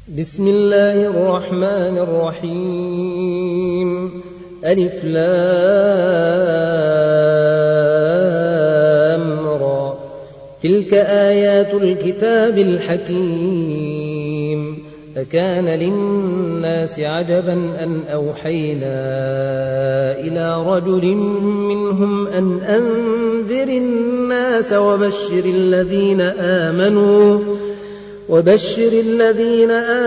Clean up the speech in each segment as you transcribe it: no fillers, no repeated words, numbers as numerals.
بسم الله الرحمن الرحيم. ألف لام را. تلك آيات الكتاب الحكيم. أكان للناس عجبا أن أوحينا إلى رجل منهم أن أنذر الناس وبشر الذين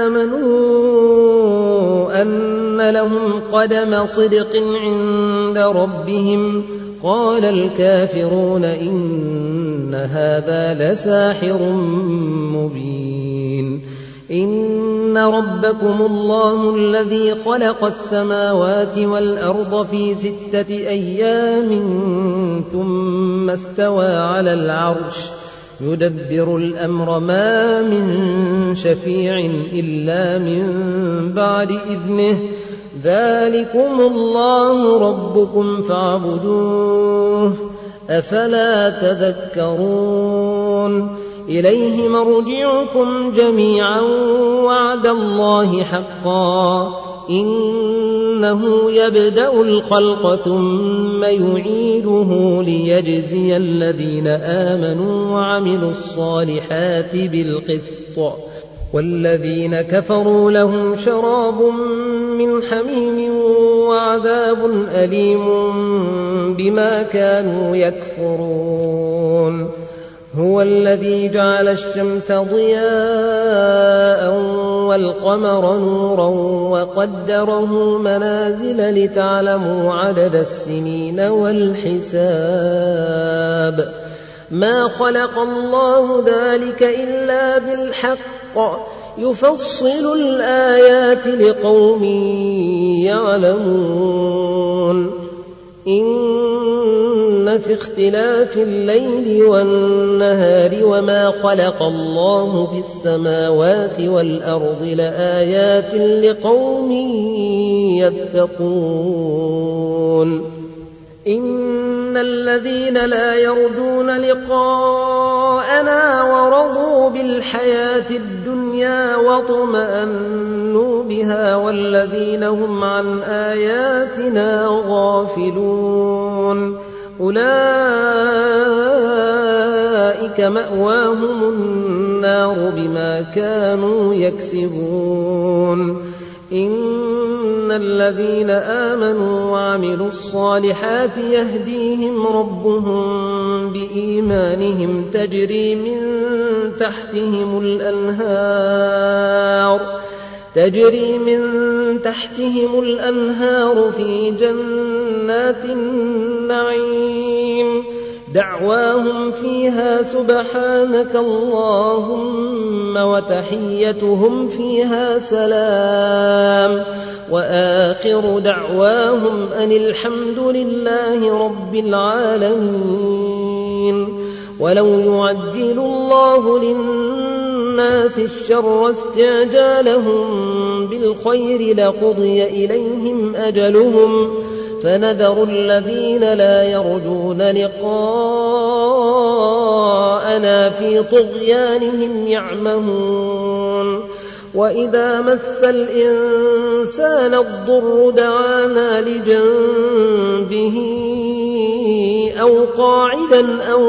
آمنوا أن لهم قدم صدق عند ربهم. قال الكافرون إن هذا لساحر مبين. إن ربكم الله الذي خلق السماوات والأرض في 6 أيام ثم استوى على العرش يدبر الأمر ما من شفيع إلا من بعد إذنه. ذلكم الله ربكم فاعبدوه أفلا تذكرون. إليه مرجعكم جميعا وعد الله حقا إنه يبدأ الخلق ثم يعيده ليجزي الذين آمنوا وعملوا الصالحات بالقسط والذين كفروا لهم شراب من حميم وعذاب أليم بما كانوا يكفرون. هو الذي جعل الشمس ضياء والقمر نورا وقدره منازل لتعلموا عدد السنين والحساب. ما خلق الله ذلك إلا بالحق يفصل الآيات لقوم يعلمون. إن في اختلاف الليل والنهار وما خلق الله في السماوات والأرض لآيات لقوم يتقون. إن الذين لا يرجون لقاءنا ورضوا بالحياة الدنيا واطمأنوا بها والذين هم عن آياتنا غافلون أولئك مأواهم النار بما كانوا يكسبون. إن الذين آمنوا وعملوا الصالحات يهديهم ربهم بإيمانهم تجري من تحتهم الأنهار في جنات النعيم. دعواهم فيها سبحانك اللهم وتحيتهم فيها سلام وآخر دعواهم أن الحمد لله رب العالمين. ولو يعجل الله للناس الشر استعجالهم بالخير لقضي إليهم أجلهم فنذر الذين لا يرجون لقاءنا في طغيانهم يعمهون. وإذا مس الإنسان الضر دعانا لجنبه أو قاعدا أو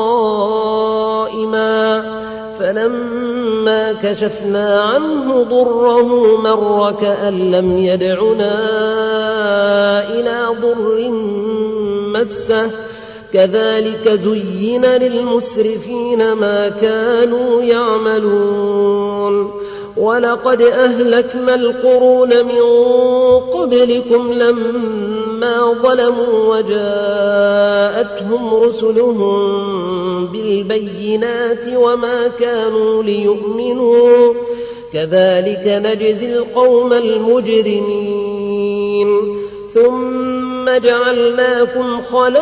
قائما فلما كشفنا عنه ضره مر كأن لم يدعنا إلى ضر مسه. كذلك زين للمسرفين ما كانوا يعملون. ولقد أهلكنا القرون من قبلكم لما ظلموا وجاءتهم رسلهم بالبينات وما كانوا ليؤمنوا. كذلك نجزي القوم المجرمين. ثم جعلناكم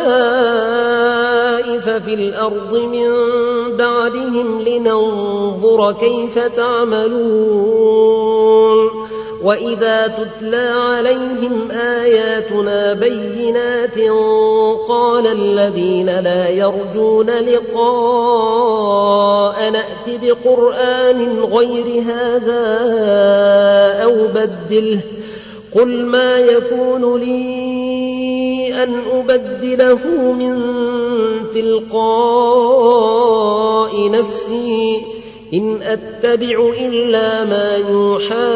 خلائف في الأرض من بعدهم لننظر كيف تعملون. وإذا تتلى عليهم آياتنا بينات قال الذين لا يرجون لقاء نأت بقرآن غير هذا أو بدله قل ما يكون لي أن أبدله من تلقاء نفسي إن أتبع إلا ما يوحى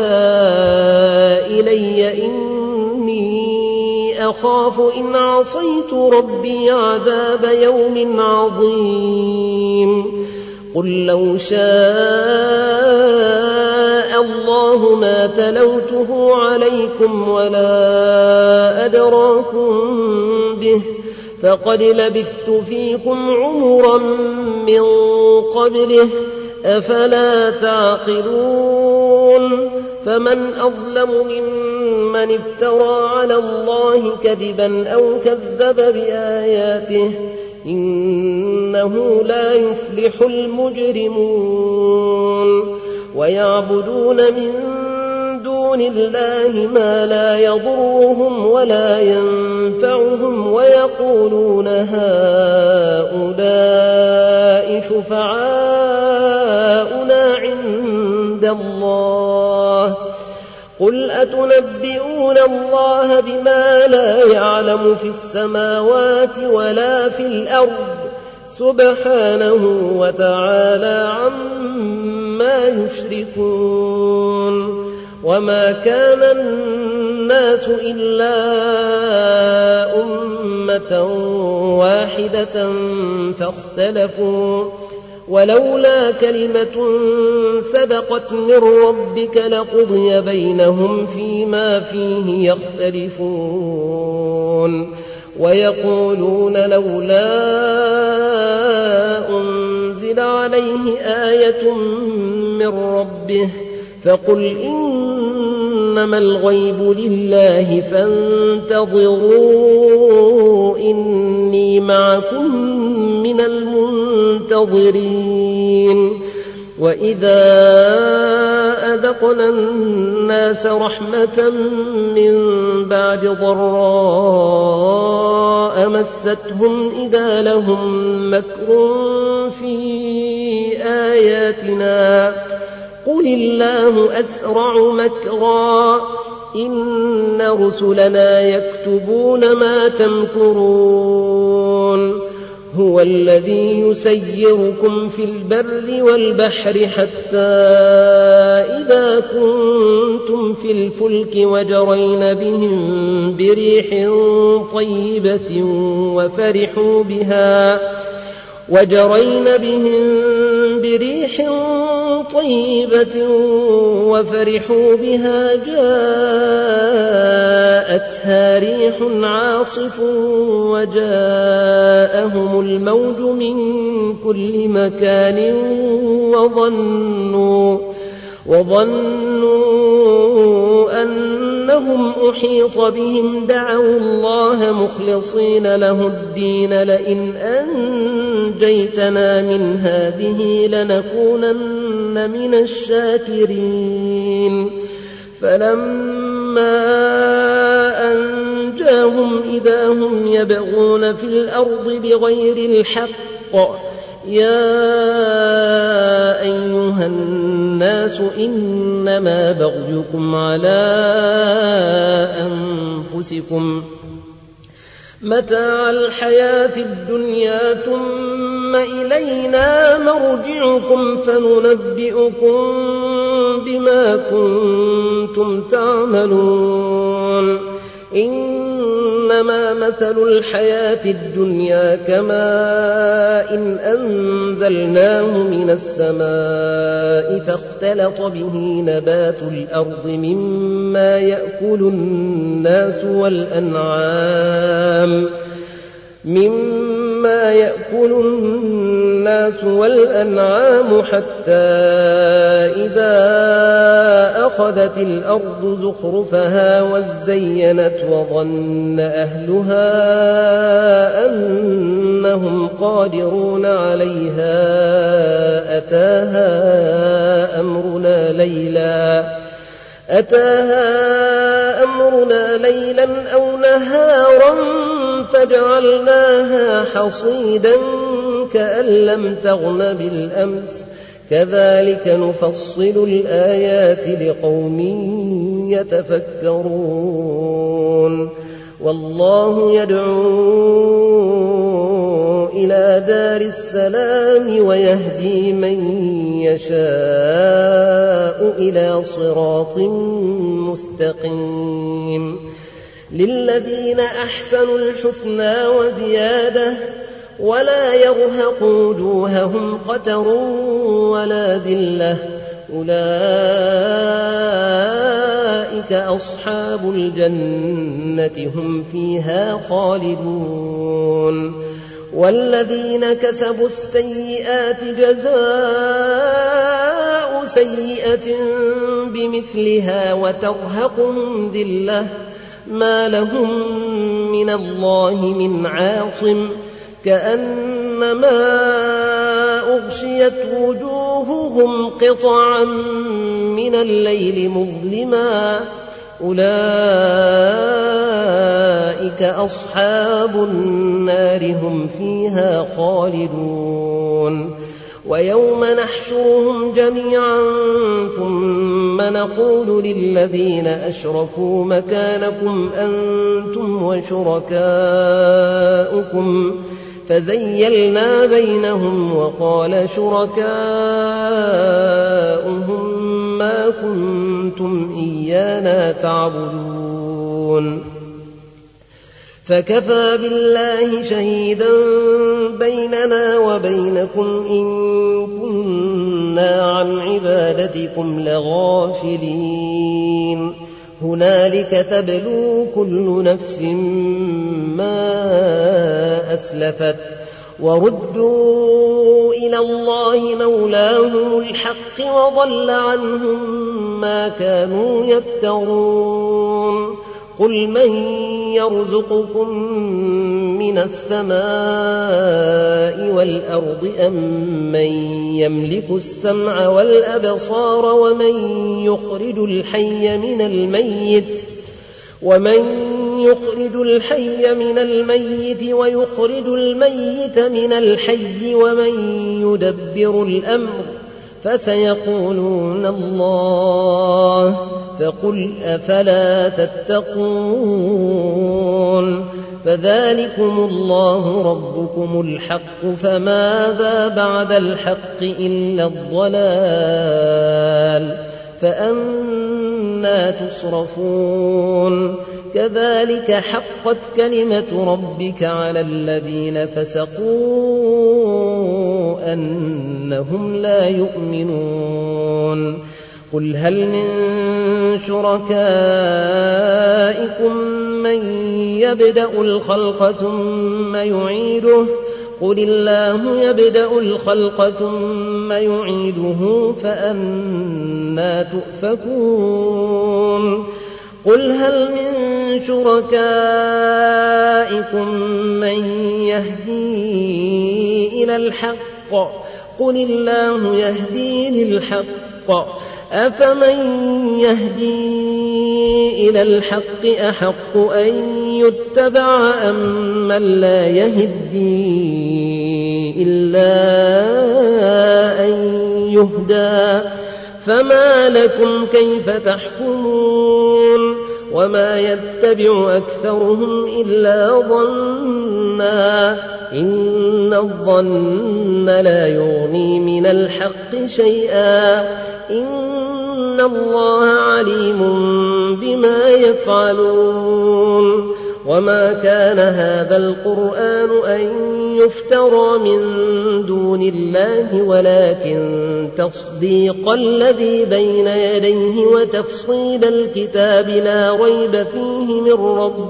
إلي إني أخاف إن عصيت ربي عذاب يوم عظيم قل لو شاء الله ما تلوته عليكم ولا أدراكم به فقد لبثت فيكم عمرا من قبله أفلا تعقلون فمن أظلم ممن افترى على الله كذبا أو كذب بآياته إنه لا يفلح المجرمون ويعبدون من دون الله ما لا يضرهم ولا ينفعهم ويقولون هؤلاء شفعاؤنا عند الله قل أتنبئون الله بما لا يعلم في السماوات ولا في الأرض سبحانه وتعالى عما يشركون وما كان الناس إلا أمة واحدة فاختلفوا ولولا كلمة سبقت من ربك لقضي بينهم فيما فيه يختلفون ويقولون لولا أنزل عليه آية من ربه فقل إنما الغيب لله فانتظروا إني معكم من المنتظرين وإذا أذقنا الناس رحمة من بعد ضراء مستهم إذا لهم مكر في آياتنا قل الله أسرع مكرا إن رسلنا يكتبون ما تمكرون هو الذي يسيركم في البر والبحر حتى إذا كنتم في الفلك وجرين بهم بريح طيبة وفرحوا بها جاءتها ريح عاصف وجاءهم الموج من كل مكان وظنوا أنهم أحيط بهم دعوا الله مخلصين له الدين لئن أنجيتنا من هذه لنكونن من الشاكرين فلما أنجاهم إذا هم يبغون في الأرض بغير الحق يا أيها الناس إنما بغيكم على أنفسكم متاع الحياة الدنيا ثم إلينا مرجعكم فننبئكم بما كنتم تعملون إنما مثل الحياة الدنيا كماء إن أنزلناه من السماء فاختلط به نبات الأرض مما يأكل الناس والأنعام حتى إذا أخذت الأرض زخرفها وزينت وظن أهلها أنهم قادرون عليها أتاها أمرنا ليلا أو نهارا فجعلناها حصيدا كأن لم تغن بالأمس كذلك نفصل الآيات لقوم يتفكرون والله يدعو إلى دار السلام ويهدي من يشاء إلى صراط مستقيم للذين أحسنوا الحسنى وزيادة ولا يرهق وجوههم قتر ولا ذلة أولئك أصحاب الجنة هم فيها خالدون والذين كسبوا السيئات جزاء سيئة بمثلها وترهقهم ذلة ما لهم من الله من عاصم كأنما أغشيت وجوههم قطعا من الليل مظلما أولئك أصحاب النار هم فيها خالدون ويوم نحشرهم جميعا ثم نقول للذين أشركوا مكانكم أنتم وشركاؤكم فزيلنا بينهم وقال شركاؤهم ما كنتم إيانا تعبدون فكفى بالله شهيدا بيننا وبينكم إن كنا عن عبادتكم لغافلين هنالك تبلو كل نفس ما أسلفت وردوا إلى الله مولاهم الحق وضل عنهم ما كانوا يفترون قل من يرزقكم من السماء والأرض أم من يملك السمع والأبصار ومن يخرج الحي من الميت ويخرج الميت من الحي ومن يدبر الأمر فسيقولون الله فقل أفلا تتقون فذلكم الله ربكم الحق فماذا بعد الحق إلا الضلال فأنى تصرفون كذلك حقت كلمة ربك على الذين فسقوا أنهم لا يؤمنون قل هل من شركائكم من يبدأ الخلق ثم يعيده قل الله يبدأ الخلق ثم يعيده فأنى تؤفكون قل هل من شركائكم من يهدي إلى الحق قل الله يهدي للحق أفمن يهدي إلى الحق أحق أن يتبع أم من لا يهدي إلا أن يهدى فما لكم كيف تحكمون وما يتبع أكثرهم إلا ظنا إن الظن لا يغني من الحق شيئا إن الله عليم بما يفعلون وما كان هذا القرآن أن يفترى من دون الله ولكن تصديق الذي بين يديه وتفصيل الكتاب لا ريب فيه من رب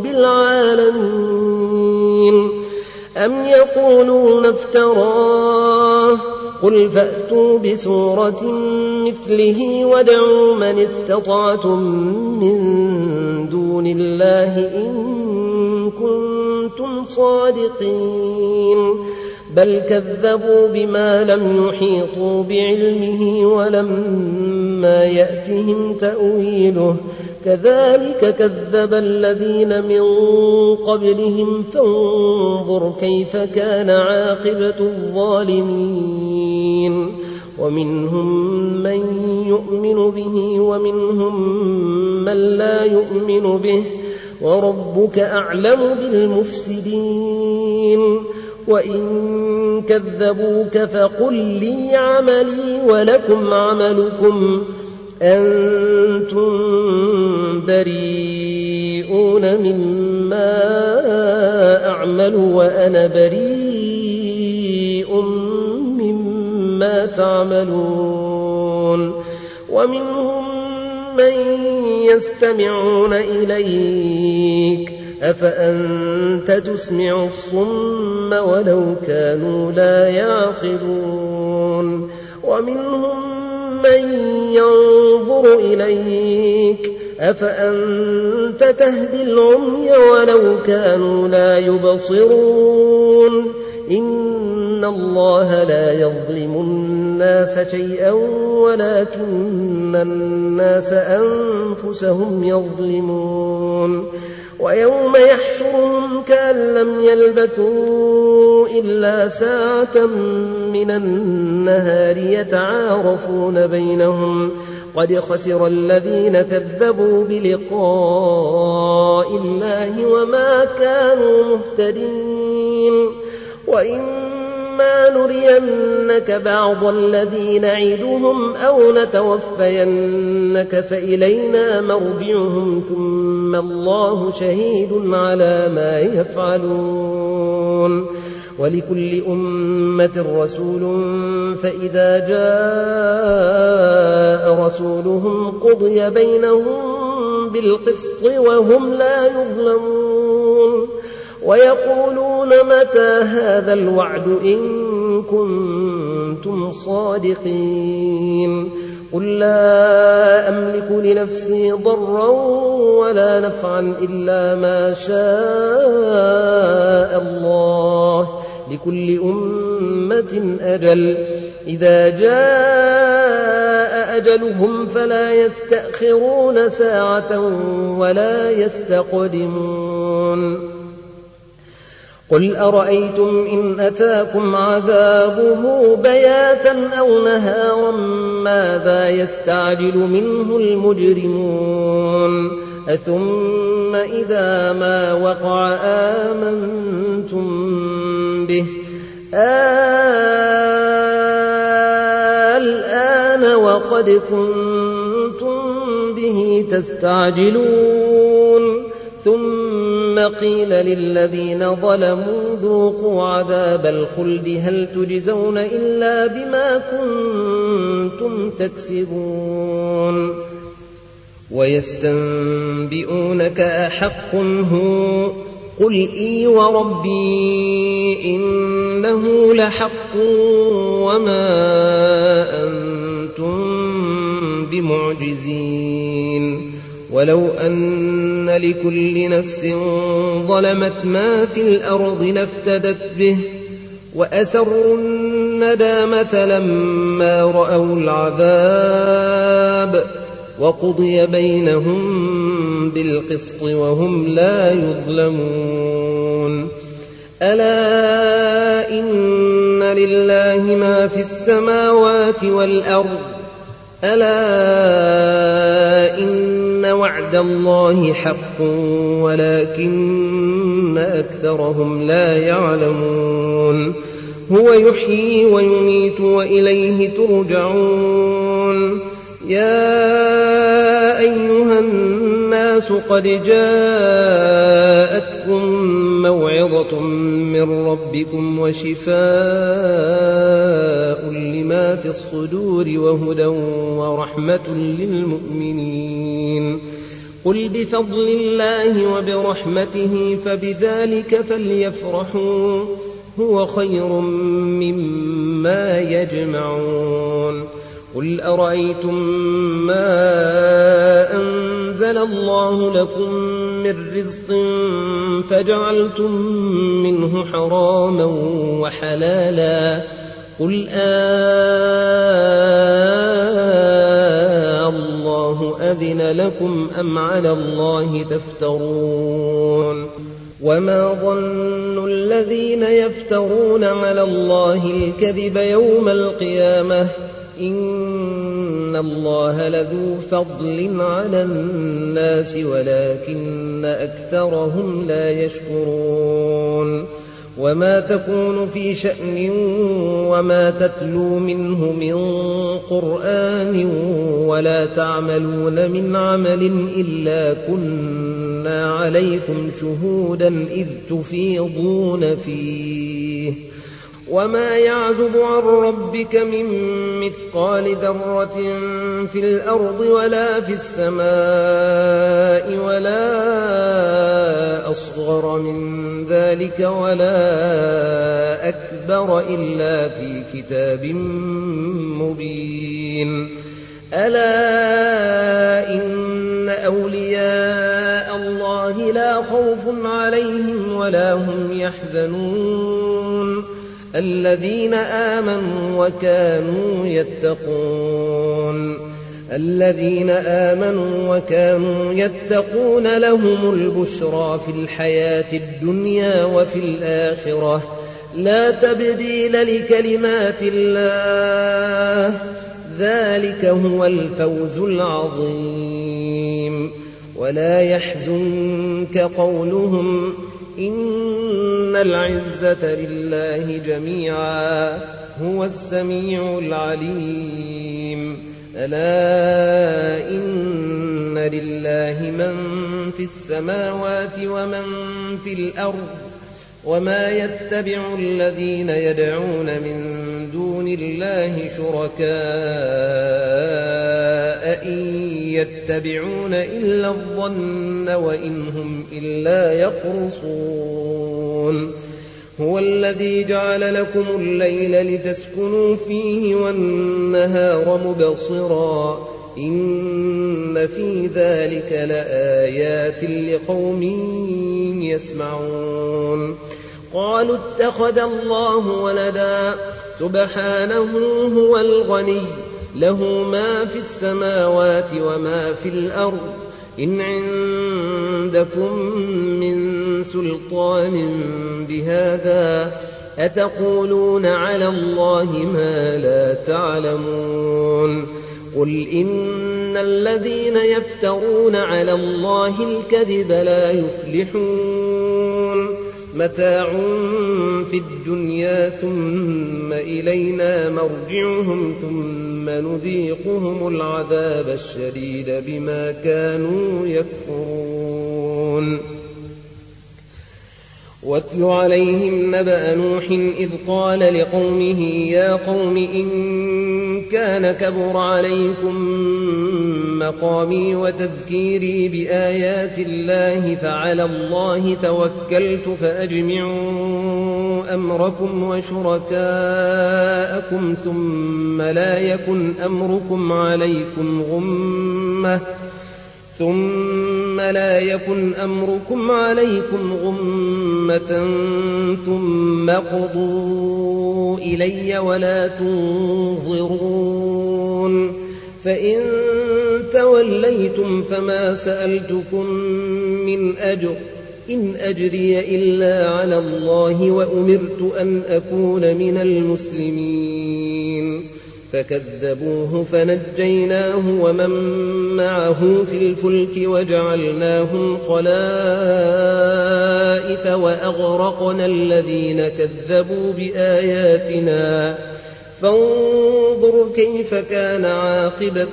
العالمين أم يقولون افتراه قل فأتوا بسورة مثله وادعوا من استطعتم من دون الله إن كنتم صادقين بل كذبوا بما لم يحيطوا بعلمه ولما يأتهم تأويله كذلك كذب الذين من قبلهم فانظر كيف كان عاقبة الظالمين ومنهم من يؤمن به ومنهم من لا يؤمن به وربك أعلم بالمفسدين وإن كذبوك فقل لي عملي ولكم عملكم أنتم بريئون مما أعمل وأنا بريء مما تعملون ومنهم من يستمعون إليك أفأنت تسمع الصم ولو كانوا لا يعقلون ومنهم من ينظر إليك أفأنت تهدي العمي ولو كانوا لا يبصرون إن الله لا يظلم الناس شيئا ولكن الناس أنفسهم يظلمون ويوم يحشرهم كأن لم يلبثوا إلا ساعة من النهار يتعارفون بينهم قد خسر الذين كذبوا بلقاء الله وما كانوا مهتدين وإما نرينك بعض الذي نعدهم أو نتوفينك فإلينا مرجعهم ثم الله شهيد على ما يفعلون ولكل أمة رسول فإذا جاء رسولهم قضي بينهم بالقسط وهم لا يظلمون ويقولون متى هذا الوعد إن كنتم صادقين قل لا أملك لنفسي ضرا ولا نفعا إلا ما شاء الله لكل أمة أجل إذا جاء أجلهم فلا يستأخرون ساعة ولا يستقدمون قل أرأيتم إن أتاكم عذابه بياتا أو نهارا ماذا يستعجل منه المجرمون أثم إذا ما وقع آمنتم به الآن وقد كنتم به تستعجلون ثم قيل للذين ظلموا ذوقوا عذاب الخلد هل تجزون إلا بما كنتم تكسبون ويستنبئونك أحق هو قل إي وربي إنه لحق وما أنتم بمعجزين ولو أن لكل نفس ظلمت ما في الأرض لافتدت به وأسروا الندامة لما رأوا العذاب وقضي بينهم بالقسط وهم لا يظلمون ألا إن لله ما في السماوات والأرض ألا إن وعد الله حق ولكن أكثرهم لا يعلمون هو يحيي ويميت وإليه ترجعون يا أيها الناس قد جاءتكم موعظة من ربكم وشفاء لما في الصدور وهدى ورحمة للمؤمنين قل بفضل الله وبرحمته فبذلك فليفرحوا هو خير مما يجمعون قل أرأيتم ما أنزل الله لكم من رزق فجعلتم منه حراما وحلالا قل الله أذن لكم أم على الله تفترون وما ظن الذين يفترون على الله الكذب يوم القيامة إن الله لذو فضل على الناس ولكن أكثرهم لا يشكرون وما تكون في شأن وما تتلو منه من قرآن ولا تعملون من عمل إلا كنا عليكم شهودا إذ تفيضون فيه وما يعزب عن ربك من مثقال ذرة في الأرض ولا في السماء ولا أصغر من ذلك ولا أكبر إلا في كتاب مبين ألا إن أولياء الله لا خوف عليهم ولا هم يحزنون الذين آمنوا وكانوا يتقون لهم البشرى في الحياة الدنيا وفي الآخرة لا تبديل لكلمات الله ذلك هو الفوز العظيم ولا يحزنك قولهم إن العزة لله جميعا هو السميع العليم ألا إن لله من في السماوات ومن في الأرض وما يتبع الذين يدعون من دون الله شركاء إن يتبعون إلا الظن وإن هم إلا يخرصون هو الذي جعل لكم الليل لتسكنوا فيه والنهار مبصرا إن في ذلك لآيات لقوم يسمعون قالوا اتخذ الله ولدا سبحانه هو الغني له ما في السماوات وما في الأرض إن عندكم من سلطان بهذا أتقولون على الله ما لا تعلمون قل إن الذين يفترون على الله الكذب لا يفلحون متاع في الدنيا ثم إلينا مرجعهم ثم نذيقهم العذاب الشديد بما كانوا يكفرون واتل عليهم نبأ نوح إذ قال لقومه يا قوم إن كان كبر عليكم مقامي وتذكيري بآيات الله فعلى الله توكلت فأجمعوا أمركم وشركاءكم ثم لا يكن أمركم عليكم غمة ثم قضوا إلي ولا تنظرون فإن توليتم فما سألتكم من أجر إن أجري إلا على الله وأمرت أن أكون من المسلمين فكذبوه فنجيناه ومن معه في الفلك وجعلناهم خلائف وأغرقنا الذين كذبوا بآياتنا فانظر كيف كان عاقبة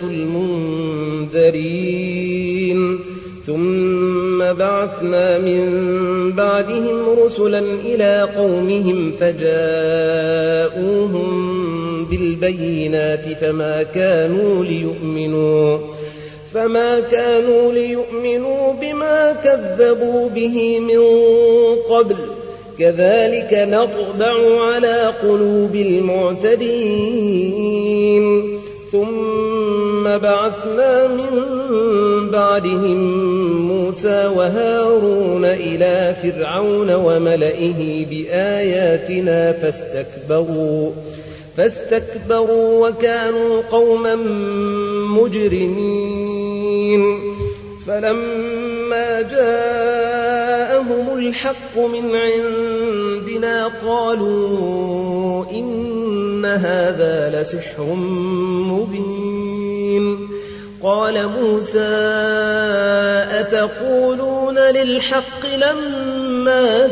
المنذرين ثم بعثنا من بعدهم رسلا إلى قومهم فجاءوهم بالبينات فما كانوا ليؤمنوا بما كذبوا به من قبل كذلك نطبع على قلوب المعتدين ثم ثم بعثنا من بعدهم موسى وهارون إلى فرعون وملئه بآياتنا فاستكبروا وكانوا قوما مجرمين فلما جاءهم الحق من عندنا قالوا إن هذا لسحر مبين قال موسى أتقولون للحق لما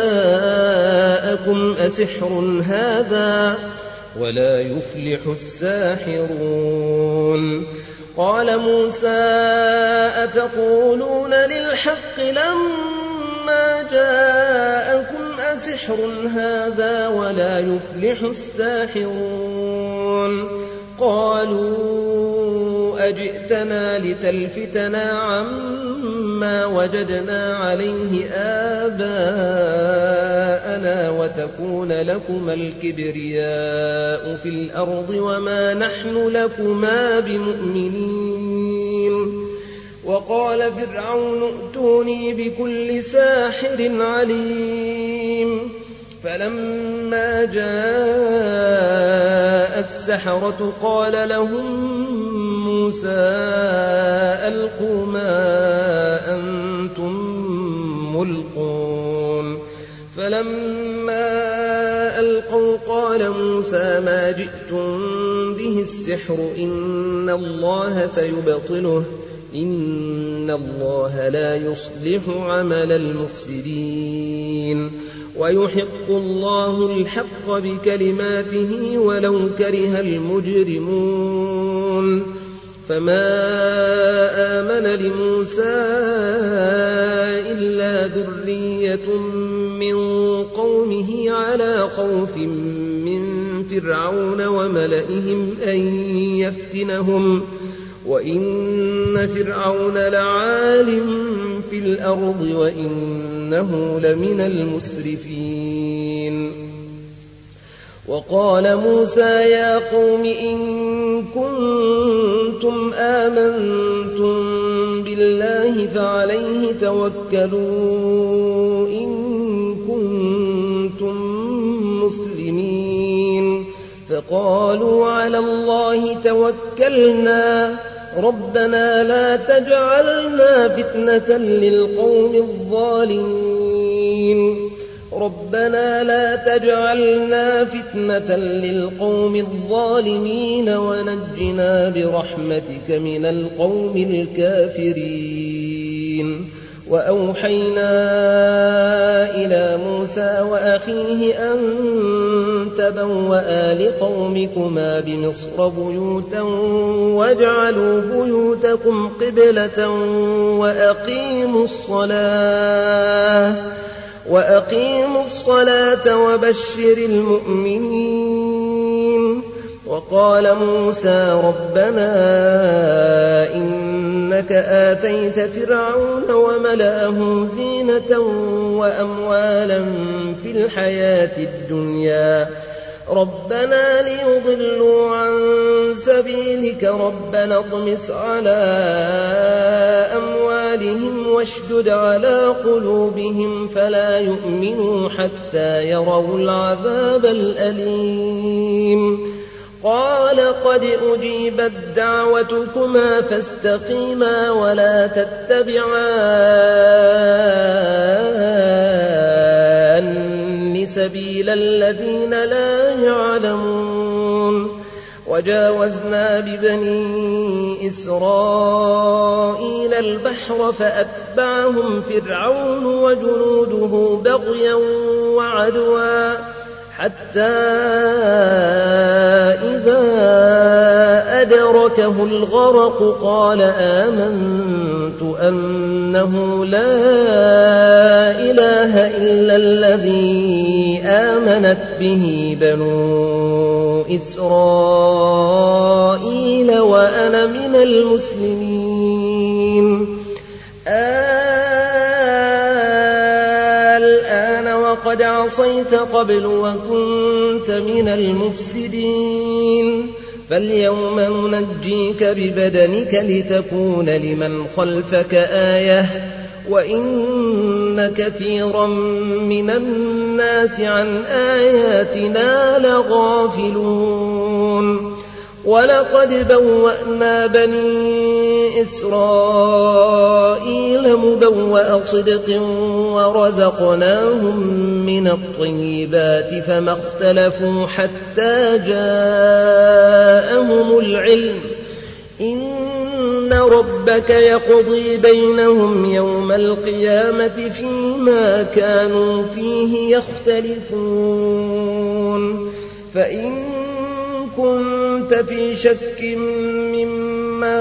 جاءكم أسحر هذا ولا يفلح الساحرون قال موسى أتقولون للحق لما جاءكم أسحر هذا ولا يفلح الساحرون قالوا أجئتنا لتلفتنا عما وجدنا عليه آباءنا وتكون لكما الكبرياء في الأرض وما نحن لكما بمؤمنين وقال فرعون ائتوني بكل ساحر عليم فلما جاء السحرة قال لهم موسى ألقوا ما أنتم ملقون فلما ألقوا قال موسى ما جئتم به السحر إن الله سيبطله إن الله لا يصلح عمل المفسدين ويحق الله الحق بكلماته ولو كره المجرمون فما آمن لموسى إلا ذرية من قومه على خوف من فرعون وملئهم أن يفتنهم وإن فرعون لعال في الأرض وإنه لمن المسرفين وقال موسى يا قوم إن كنتم آمنتم بالله فعليه توكلوا إن كنتم مسلمين فقالوا على الله توكلنا ربنا لا تجعلنا فتنة للقوم الظالمين ربنا لا تجعلنا فتنة للقوم الظالمين ونجنا برحمتك من القوم الكافرين وأوحينا إلى موسى وأخيه أن تبوأ لقومكما بمصر بيوتا واجعلوا بيوتكم قبلة وأقيموا الصلاة وبشر المؤمنين وقال موسى ربنا إنك آتيت فرعون وملأه زينة وأموالا في الحياة الدنيا ربنا ليضلوا عن سبيلك ربنا اطمس على أموالهم واشدد على قلوبهم فلا يؤمنوا حتى يروا العذاب الأليم قال قد أجيبت دعوتكما فاستقيما ولا تتبعان سبيل الذين لا يعلمون وجاوزنا ببني إسرائيل البحر فأتبعهم فرعون وجنوده بغيا وعدوا حتى إذا أدركه الغرق قال آمنت أنه لا إله إلا الذي آمنت به بنو إسرائيل وأنا من المسلمين الآن وقد عصيت قبل وكنت من المفسدين فاليوم ننجيك ببدنك لتكون لمن خلفك آية وإن كثيرا من الناس عن آياتنا لغافلون ولقد بوأنا بني إسرائيل مبوأ صدق ورزقناهم من الطيبات فما اختلفوا حتى جاءهم العلم إن ربك يقضي بينهم يوم القيامة فيما كانوا فيه يختلفون فإن كنت في شك مما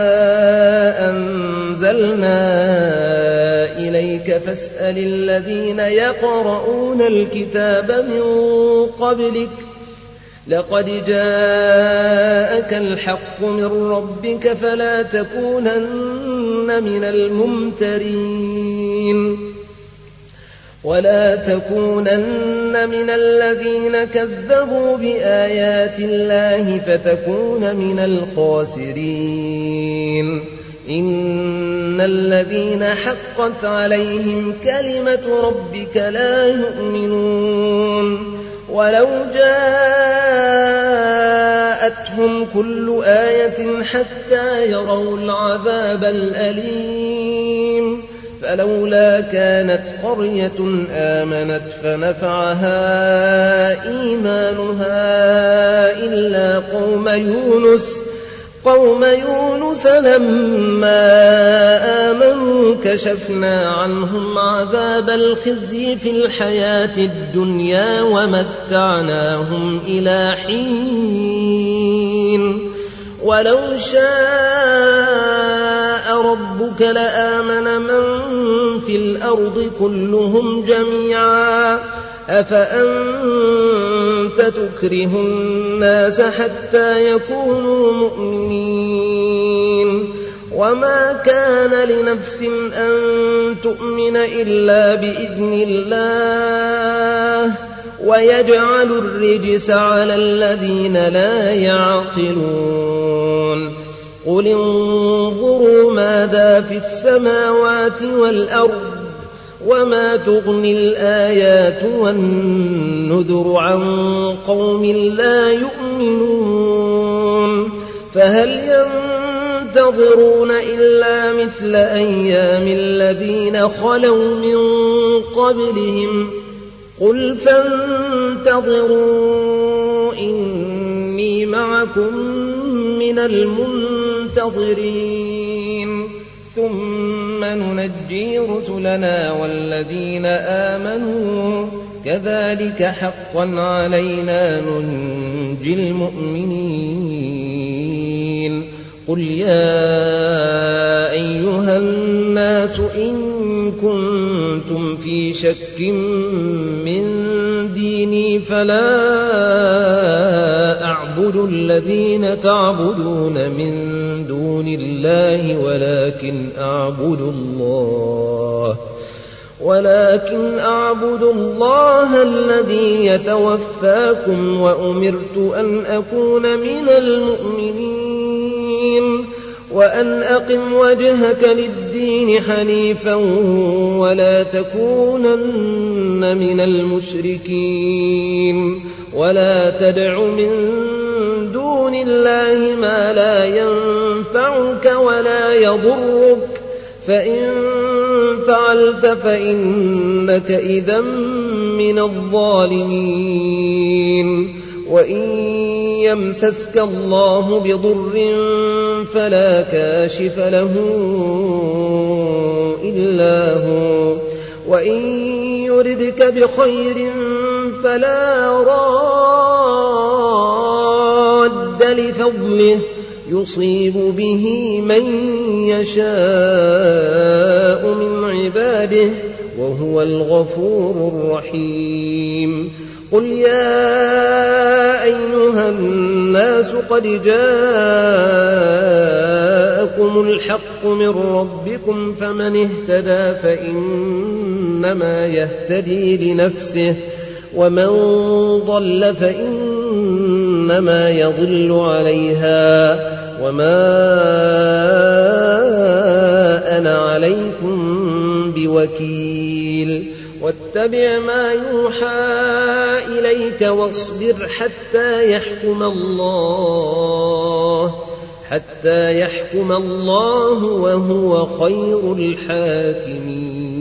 أنزلنا إليك فاسأل الذين يقرؤون الكتاب من قبلك لقد جاءك الحق من ربك فلا تكونن من الممترين ولا تكونن من الذين كذبوا بآيات الله فتكون من الخاسرين إن الذين حقت عليهم كلمة ربك لا يؤمنون ولو جاءتهم كل آية حتى يروا العذاب الأليم فلولا كانت قرية آمنت فنفعها إيمانها إلا قوم يونس لما آمنوا كشفنا عنهم عذاب الخزي في الحياة الدنيا ومتعناهم إلى حين ولو شاء ربك لآمن من في الأرض كلهم جميعا أفأنت تكره الناس حتى يكونوا مؤمنين وما كان لنفس أن تؤمن إلا بإذن الله ويجعل الرجس على الذين لا يعقلون قل انظروا ماذا في السماوات والأرض وما تغني الآيات والنذر عن قوم لا يؤمنون فهل ينتظرون إلا مثل أيام الذين خلوا من قبلهم قل فانتظروا إني معكم من المنتظرين ثم ننجي رسلنا والذين آمنوا كذلك حقا علينا ننجي المؤمنين قل يا أيها الناس إن كنتم في شك من ديني فلا أعبد الذين تعبدون من دون الله ولكن أعبد الله الذي يتوفاكم وأمرت أن أكون من المؤمنين وأن أقم وجهك للدين حنيفا ولا تكونن من المشركين ولا تدع من دون الله ما لا ينفعك ولا يضرك فإن فعلت فإنك إذا من الظالمين وإن يمسسك الله بضر فلا كاشف له إلا هو وإن يردك بخير فلا راد لفضله يصيب به من يشاء من عباده وهو الغفور الرحيم قل يا أيها الناس قد جاءكم الحق من ربكم فمن اهتدى فإنما يهتدي لنفسه ومن ضل فإنما إنما يضل عليها وما أنا عليكم بوكيل واتبع ما يوحى إليك واصبر حتى يحكم الله وهو خير الحاكمين.